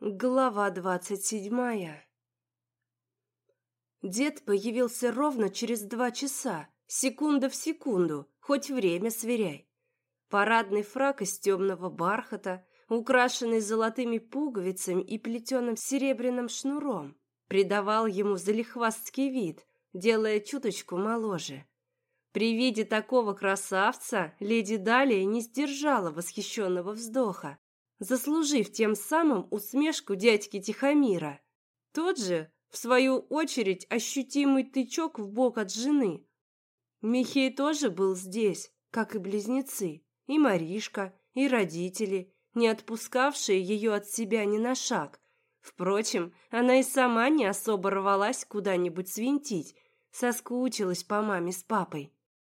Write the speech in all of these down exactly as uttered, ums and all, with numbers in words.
Глава двадцать седьмая. Дед появился ровно через два часа, секунда в секунду, хоть время сверяй. Парадный фрак из темного бархата, украшенный золотыми пуговицами и плетеным серебряным шнуром, придавал ему залихвастский вид, делая чуточку моложе. При виде такого красавца леди Далия не сдержала восхищенного вздоха, заслужив тем самым усмешку дядьки Тихомира. Тот же, в свою очередь, ощутимый тычок в бок от жены. Михей тоже был здесь, как и близнецы, и Маришка, и родители, не отпускавшие ее от себя ни на шаг. Впрочем, она и сама не особо рвалась куда-нибудь свинтить, соскучилась по маме с папой.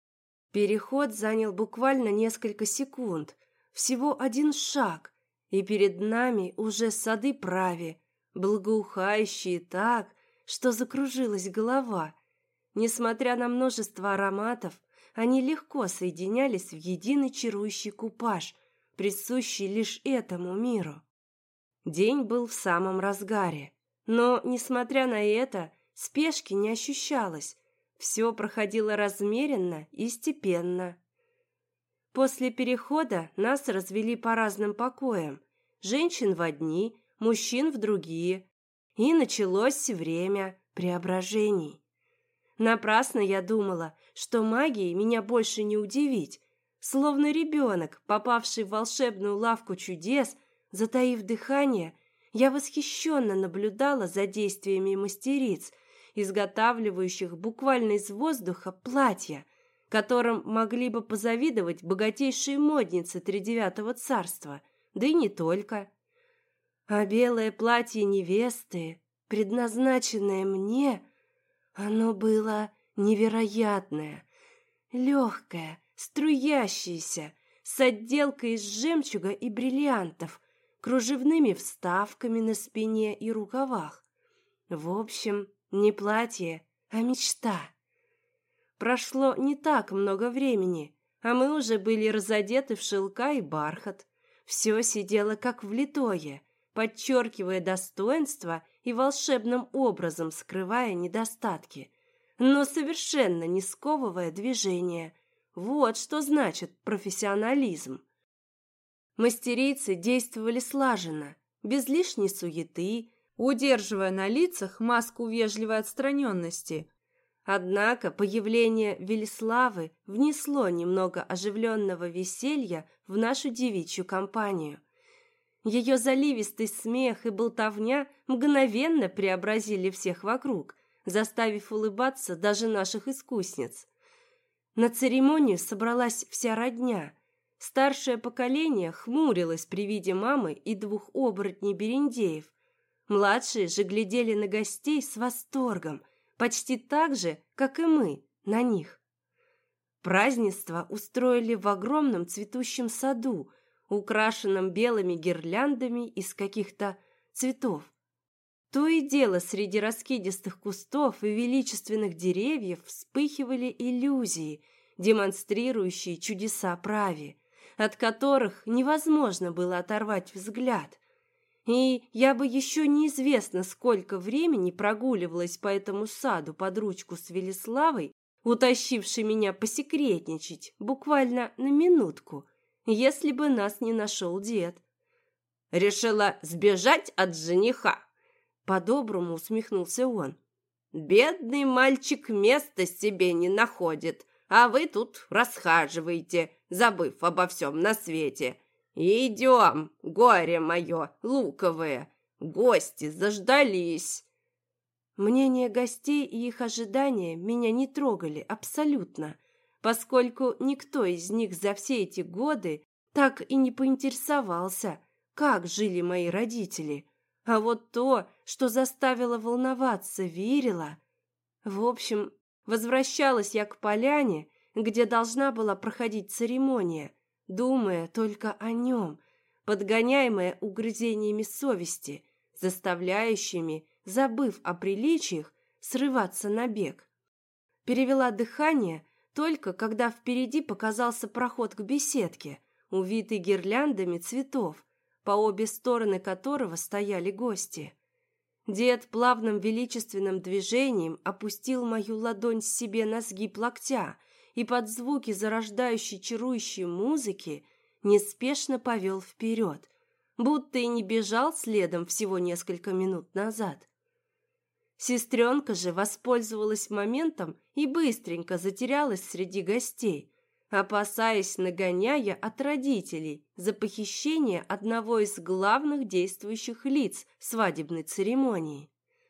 Переход занял буквально несколько секунд, всего один шаг, и перед нами уже сады Прави, благоухающие так, что закружилась голова. Несмотря на множество ароматов, они легко соединялись в единый чарующий купаж, присущий лишь этому миру. День был в самом разгаре, но, несмотря на это, спешки не ощущалось, все проходило размеренно и степенно. После перехода нас развели по разным покоям, женщин в одни, мужчин в другие, и началось время преображений. Напрасно я думала, что магией меня больше не удивить, словно ребенок, попавший в волшебную лавку чудес, затаив дыхание, я восхищенно наблюдала за действиями мастериц, изготавливающих буквально из воздуха платья, которым могли бы позавидовать богатейшие модницы тридевятого царства, да и не только. А белое платье невесты, предназначенное мне, оно было невероятное, легкое, струящееся, с отделкой из жемчуга и бриллиантов, кружевными вставками на спине и рукавах. В общем, не платье, а мечта. Прошло не так много времени, а мы уже были разодеты в шелка и бархат. Все сидело как влитое, подчеркивая достоинства и волшебным образом скрывая недостатки, но совершенно не сковывая движение. Вот что значит профессионализм. Мастерицы действовали слаженно, без лишней суеты, удерживая на лицах маску вежливой отстраненности. Однако появление Велиславы внесло немного оживленного веселья в нашу девичью компанию. Ее заливистый смех и болтовня мгновенно преобразили всех вокруг, заставив улыбаться даже наших искусниц. На церемонию собралась вся родня. Старшее поколение хмурилось при виде мамы и двух оборотней-берендеев. Младшие же глядели на гостей с восторгом, почти так же, как и мы, на них. Празднество устроили в огромном цветущем саду, украшенном белыми гирляндами из каких-то цветов. То и дело среди раскидистых кустов и величественных деревьев вспыхивали иллюзии, демонстрирующие чудеса Прави, от которых невозможно было оторвать взгляд. И я бы еще неизвестно сколько времени прогуливалась по этому саду под ручку с Велиславой, утащившей меня посекретничать буквально на минутку, если бы нас не нашел дед. «Решила сбежать от жениха?» По-доброму усмехнулся он. «Бедный мальчик места себе не находит, а вы тут расхаживаете, забыв обо всем на свете. Идем, горе мое луковое, гости заждались». Мнение гостей и их ожидания меня не трогали абсолютно, поскольку никто из них за все эти годы так и не поинтересовался, как жили мои родители. А вот то, что заставило волноваться Вирила... В общем, возвращалась я к поляне, где должна была проходить церемония, думая только о нем, подгоняемая угрызениями совести, заставляющими, забыв о приличиях, срываться на бег. Перевела дыхание только когда впереди показался проход к беседке, увитый гирляндами цветов, по обе стороны которого стояли гости. Дед плавным величественным движением опустил мою ладонь себе на сгиб локтя и под звуки зарождающей чарующей музыки неспешно повел вперед, будто и не бежал следом всего несколько минут назад. Сестренка же воспользовалась моментом и быстренько затерялась среди гостей, опасаясь нагоняя от родителей за похищение одного из главных действующих лиц свадебной церемонии.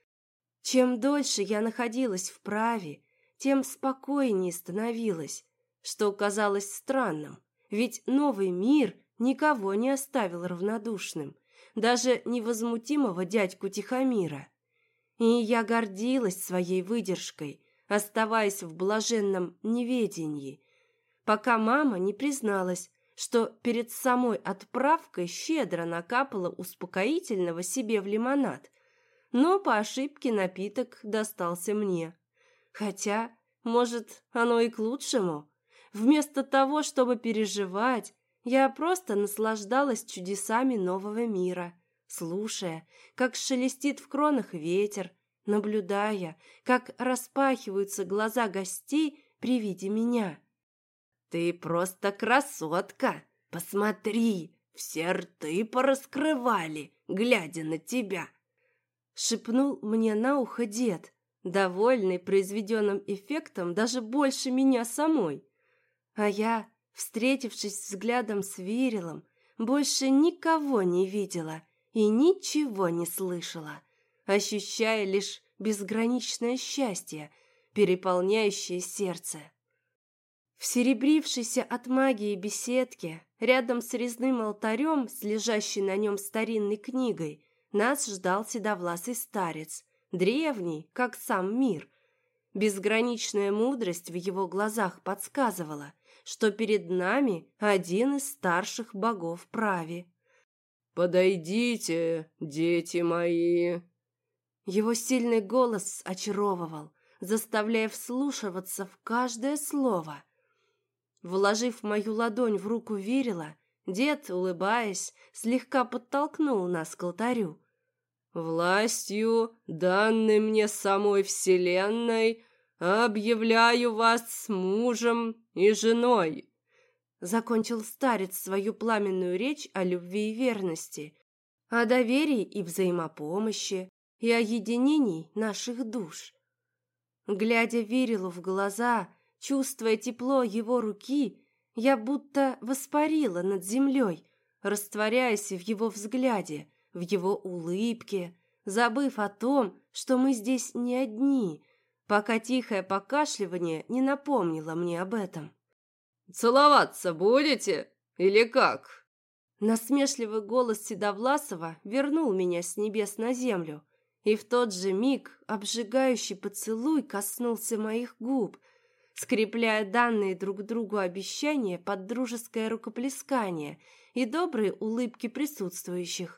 Чем дольше я находилась в праве, тем спокойнее становилась, что казалось странным, ведь новый мир никого не оставил равнодушным, даже невозмутимого дядьку Тихомира. И я гордилась своей выдержкой, оставаясь в блаженном неведении, пока мама не призналась, что перед самой отправкой щедро накапала успокоительного себе в лимонад, но по ошибке напиток достался мне. Хотя, может, оно и к лучшему. Вместо того, чтобы переживать, я просто наслаждалась чудесами нового мира, слушая, как шелестит в кронах ветер, наблюдая, как распахиваются глаза гостей при виде меня. «Ты просто красотка! Посмотри, все рты пораскрывали, глядя на тебя!» Шепнул мне на ухо дед, довольный произведенным эффектом даже больше меня самой. А я, встретившись взглядом с Вирилом, больше никого не видела и ничего не слышала, ощущая лишь безграничное счастье, переполняющее сердце. В серебрившейся от магии беседке, рядом с резным алтарем с лежащей на нем старинной книгой, нас ждал седовласый старец, древний, как сам мир. Безграничная мудрость в его глазах подсказывала, что перед нами один из старших богов праве. «Подойдите, дети мои!» Его сильный голос очаровывал, заставляя вслушиваться в каждое слово. Вложив мою ладонь в руку Вирила, дед, улыбаясь, слегка подтолкнул нас к алтарю. «Властью, данной мне самой Вселенной, объявляю вас мужем и женой!» Закончил старец свою пламенную речь о любви и верности, о доверии и взаимопомощи, и о единении наших душ. Глядя Вирилу в глаза, чувствуя тепло его руки, я будто воспарила над землей, растворяясь в его взгляде, в его улыбке, забыв о том, что мы здесь не одни, пока тихое покашливание не напомнило мне об этом. «Целоваться будете? Или как?» Насмешливый голос Седовласова вернул меня с небес на землю, и в тот же миг обжигающий поцелуй коснулся моих губ, скрепляя данные друг другу обещания под дружеское рукоплескание и добрые улыбки присутствующих.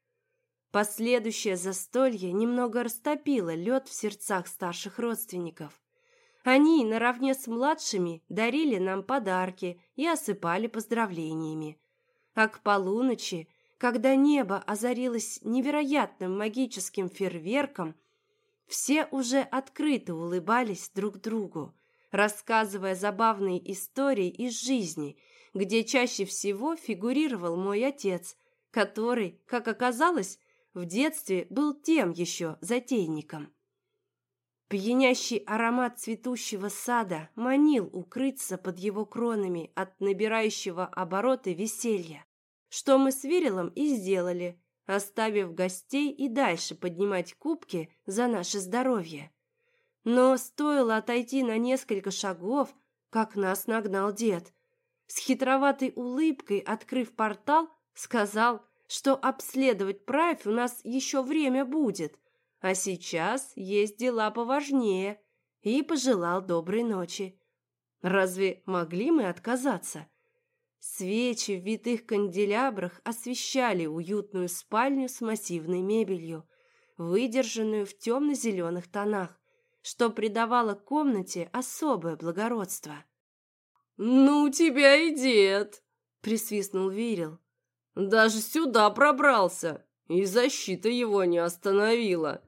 Последующее застолье немного растопило лед в сердцах старших родственников. Они, наравне с младшими, дарили нам подарки и осыпали поздравлениями. А к полуночи, когда небо озарилось невероятным магическим фейерверком, все уже открыто улыбались друг другу, рассказывая забавные истории из жизни, где чаще всего фигурировал мой отец, который, как оказалось, в детстве был тем еще затейником. Пьянящий аромат цветущего сада манил укрыться под его кронами от набирающего обороты веселья, что мы с Вирилом и сделали, оставив гостей и дальше поднимать кубки за наше здоровье. Но стоило отойти на несколько шагов, как нас нагнал дед. С хитроватой улыбкой, открыв портал, сказал, что обследовать правь у нас еще время будет, а сейчас есть дела поважнее, и пожелал доброй ночи. Разве могли мы отказаться? Свечи в витых канделябрах освещали уютную спальню с массивной мебелью, выдержанную в темно-зеленых тонах, что придавало комнате особое благородство. «Ну, у тебя и дед!» — присвистнул Вирил. Даже сюда пробрался, и защита его не остановила.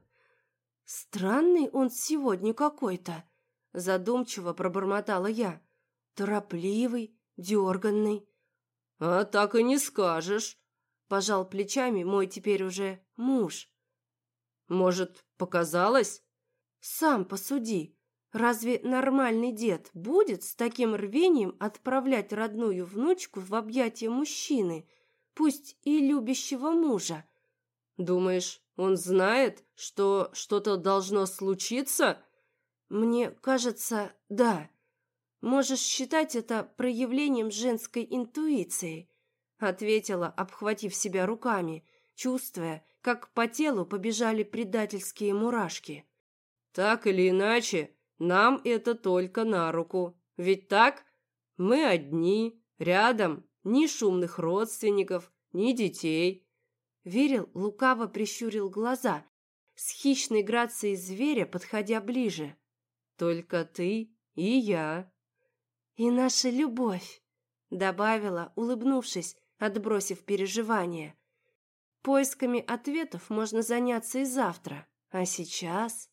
Странный он сегодня какой-то, задумчиво пробормотала я. Торопливый, дерганный. А так и не скажешь. Пожал плечами мой теперь уже муж. Может, показалось? Сам посуди. Разве нормальный дед будет с таким рвением отправлять родную внучку в объятия мужчины, пусть и любящего мужа? Думаешь, он знает, что что-то должно случиться? Мне кажется, да. Можешь считать это проявлением женской интуиции, ответила, обхватив себя руками, чувствуя, как по телу побежали предательские мурашки. Так или иначе, нам это только на руку. Ведь так? Мы одни, рядом, ни шумных родственников, ни детей. Вирил лукаво прищурил глаза, с хищной грацией зверя подходя ближе. Только ты и я. И наша любовь, добавила, улыбнувшись, отбросив переживания. Поисками ответов можно заняться и завтра, а сейчас...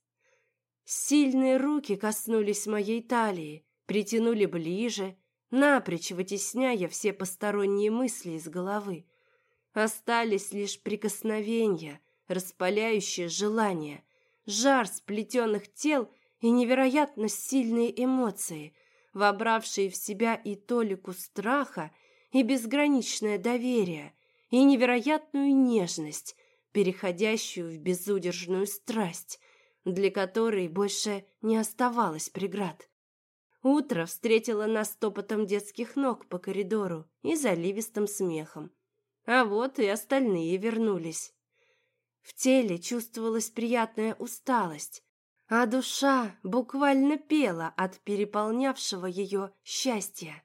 Сильные руки коснулись моей талии, притянули ближе, напрочь вытесняя все посторонние мысли из головы. Остались лишь прикосновения, распаляющие желания, жар сплетенных тел и невероятно сильные эмоции, вобравшие в себя и толику страха, и безграничное доверие, и невероятную нежность, переходящую в безудержную страсть, для которой больше не оставалось преград. Утро встретило нас топотом детских ног по коридору и заливистым смехом. А вот и остальные вернулись. В теле чувствовалась приятная усталость, а душа буквально пела от переполнявшего ее счастья.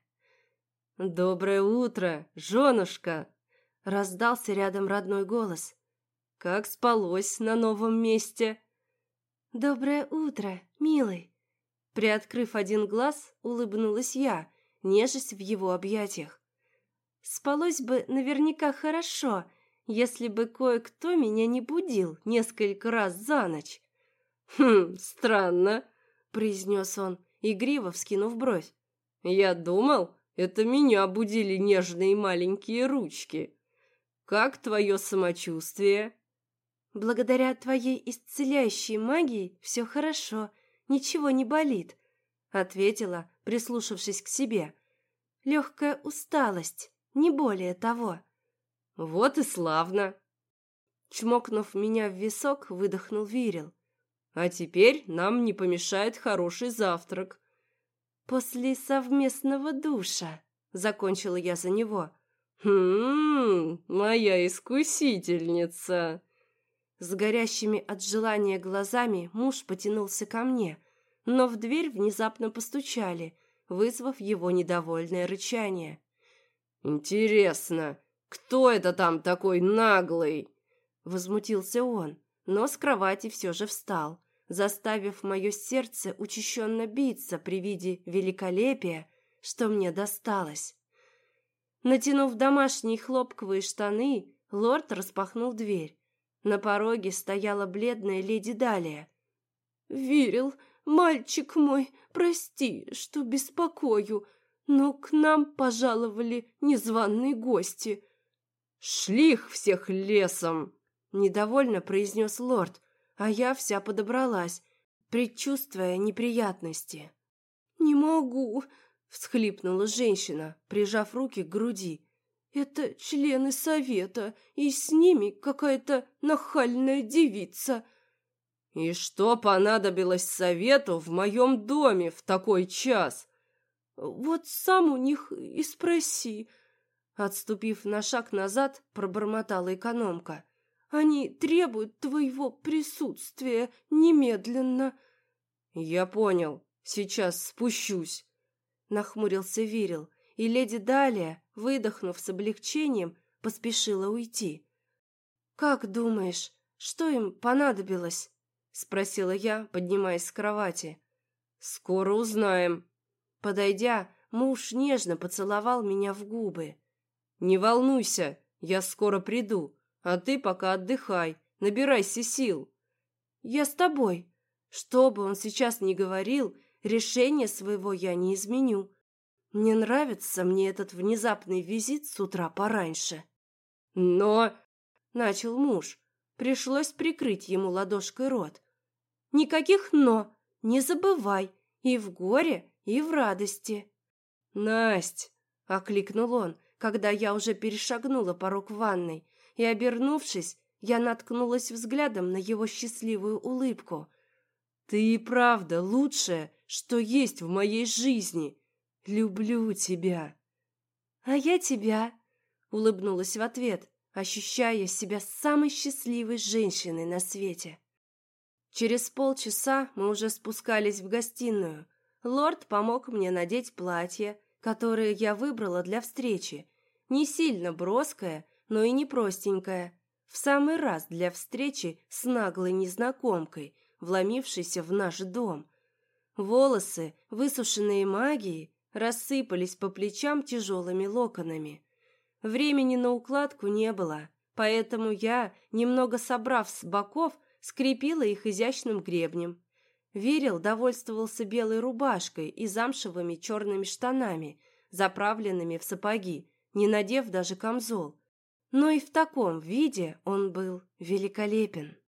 «Доброе утро, женушка!» — раздался рядом родной голос. «Как спалось на новом месте?» «Доброе утро, милый!» Приоткрыв один глаз, улыбнулась я, нежась в его объятиях. Спалось бы наверняка хорошо, если бы кое-кто меня не будил несколько раз за ночь. «Хм, странно», — произнес он, игриво вскинув бровь. «Я думал, это меня будили нежные маленькие ручки. Как твое самочувствие?» «Благодаря твоей исцеляющей магии все хорошо, ничего не болит», — ответила, прислушавшись к себе. «Легкая усталость, не более того». «Вот и славно!» Чмокнув меня в висок, выдохнул Вирил. «А теперь нам не помешает хороший завтрак». «После совместного душа», — закончила я за него. «Хм, моя искусительница!» С горящими от желания глазами муж потянулся ко мне, но в дверь внезапно постучали, вызвав его недовольное рычание. «Интересно, кто это там такой наглый?» Возмутился он, но с кровати все же встал, заставив мое сердце учащенно биться при виде великолепия, что мне досталось. Натянув домашние хлопковые штаны, лорд распахнул дверь. На пороге стояла бледная леди Далия. «Вирил, мальчик мой, прости, что беспокою, но к нам пожаловали незваные гости». «Шли их всех лесом!» — недовольно произнес лорд, а я вся подобралась, предчувствуя неприятности. «Не могу!» — всхлипнула женщина, прижав руки к груди. «Это члены совета, и с ними какая-то нахальная девица». «И что понадобилось совету в моем доме в такой час?» «Вот сам у них и спроси», — отступив на шаг назад, пробормотала экономка. «Они требуют твоего присутствия немедленно». «Я понял, сейчас спущусь», — нахмурился Вирил, и леди Далия, выдохнув с облегчением, поспешила уйти. «Как думаешь, что им понадобилось?» — спросила я, поднимаясь с кровати. «Скоро узнаем». Подойдя, муж нежно поцеловал меня в губы. «Не волнуйся, Я скоро приду, а ты пока отдыхай, набирайся сил». «Я с тобой. Что бы он сейчас ни говорил, решение своего я не изменю. Не нравится мне этот внезапный визит с утра пораньше». «Но...» — начал муж. Пришлось прикрыть ему ладошкой рот. «Никаких «но». Не забывай. И в горе, и в радости». «Насть!» — окликнул он, когда я уже перешагнула порог ванной, и, обернувшись, я наткнулась взглядом на его счастливую улыбку. «Ты и правда лучшее, что есть в моей жизни. Люблю тебя». «А я тебя», — улыбнулась в ответ, ощущая себя самой счастливой женщиной на свете. Через полчаса мы уже спускались в гостиную. Лорд помог мне надеть платье, которое я выбрала для встречи. Не сильно броское, но и не простенькое. В самый раз для встречи с наглой незнакомкой, вломившейся в наш дом. Волосы, высушенные магией, рассыпались по плечам тяжелыми локонами. Времени на укладку не было, поэтому я, немного собрав с боков, скрепила их изящным гребнем. Верил довольствовался белой рубашкой и замшевыми черными штанами, заправленными в сапоги, не надев даже камзол. Но и в таком виде он был великолепен.